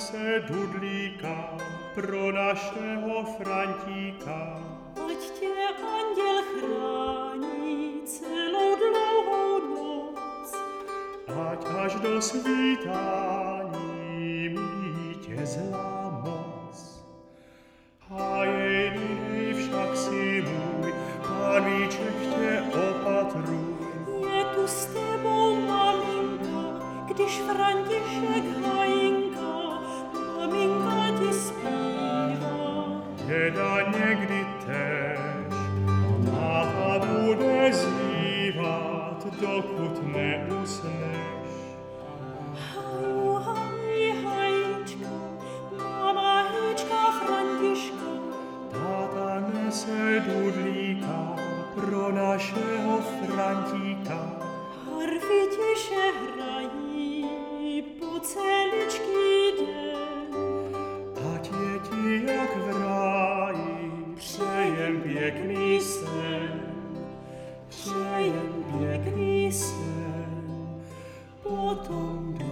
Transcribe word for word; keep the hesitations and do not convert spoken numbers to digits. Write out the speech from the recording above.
nese dudlíka pro našeho Frantíka. Ať tě anděl chrání celou dlouhou noc, Ať až do svítání míjí tě zlá moc. A jedinej však si můj, Páníček tě opatruj. je tu s tebou maminka, když František hajinka, maminka ti zpívá. Děda někdy též, táta bude zývat, dokud neusneš. Haju, haj, hajíčka, máma hejčka Františka, Táta nese dudlíka pro našeho Frantíka. harfy tiše hrají po celičký den. Ať je ti jak v ráji, přejem pěkný sen, přejem pěkný sen, potom do